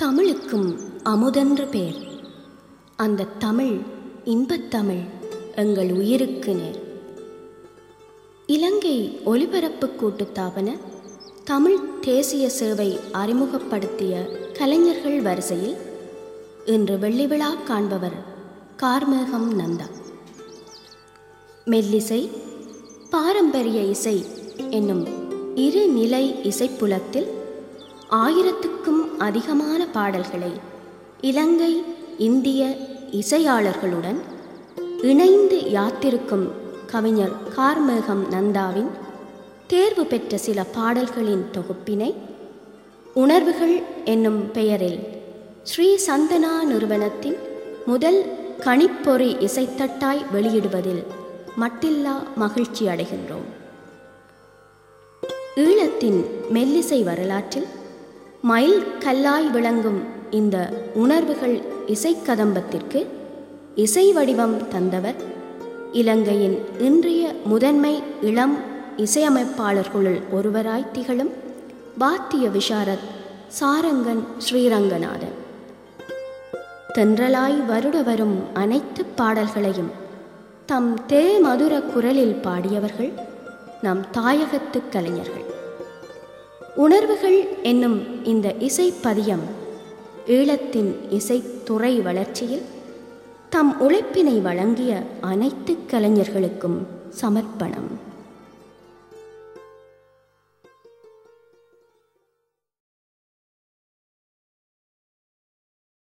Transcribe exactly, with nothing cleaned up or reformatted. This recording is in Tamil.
தமிழுக்கும் அமுதென்று பேர். அந்த தமிழ் இன்பத்தமிழ் எங்கள் உயிருக்கு நேர். இலங்கை ஒலிபரப்பு கூட்டுத்தாபன தமிழ் தேசிய சேவை அறிமுகப்படுத்திய கலைஞர்கள் வரிசையில் இன்று வெள்ளி விழா காண்பவர் கார்மேகம் நந்தா. மெல்லிசை, பாரம்பரிய இசை என்னும் இரு நிலை இசைப்புலத்தில் ஆயிரத்துக்கும் அதிகமான பாடல்களை இலங்கை இந்திய இசையாளர்களுடன் இணைந்து யாத்திருக்கும் கவிஞர் கார்மேகம் நந்தாவின் தேர்வு பெற்ற சில பாடல்களின் தொகுப்பினை உணர்வுகள் என்னும் பெயரில் ஸ்ரீ சந்தனா நிறுவனத்தின் முதல் கணிப்பொறி இசைத்தட்டாய் வெளியிடுவதில் மட்டில்லா மகிழ்ச்சி அடைகின்றோம். ஈழத்தின் மெல்லிசை வரலாற்றில் மயில் கல்லாய் விளங்கும் இந்த உணர்வுகள் இசைக்கதம்பத்திற்கு இசை வடிவம் தந்தவர் இலங்கையின் இன்றைய முதன்மை இளம் இசையமைப்பாளர்களுள் ஒருவராய் திகழும் வாத்திய விசாரத் சாரங்கன் ஸ்ரீரங்கநாதன். தென்றலாய் வருட வரும் அனைத்து பாடல்களையும் தம் தே மதுர குரலில் பாடியவர்கள் நம் தாயகத்து கலைஞர்கள். உணர்வுகள் என்னும் இந்த இசைப்பதியம் ஈழத்தின் இசைத்துறை வளர்ச்சியில் தம் உழைப்பினை வழங்கிய அனைத்து கலைஞர்களுக்கும் சமர்ப்பணம்.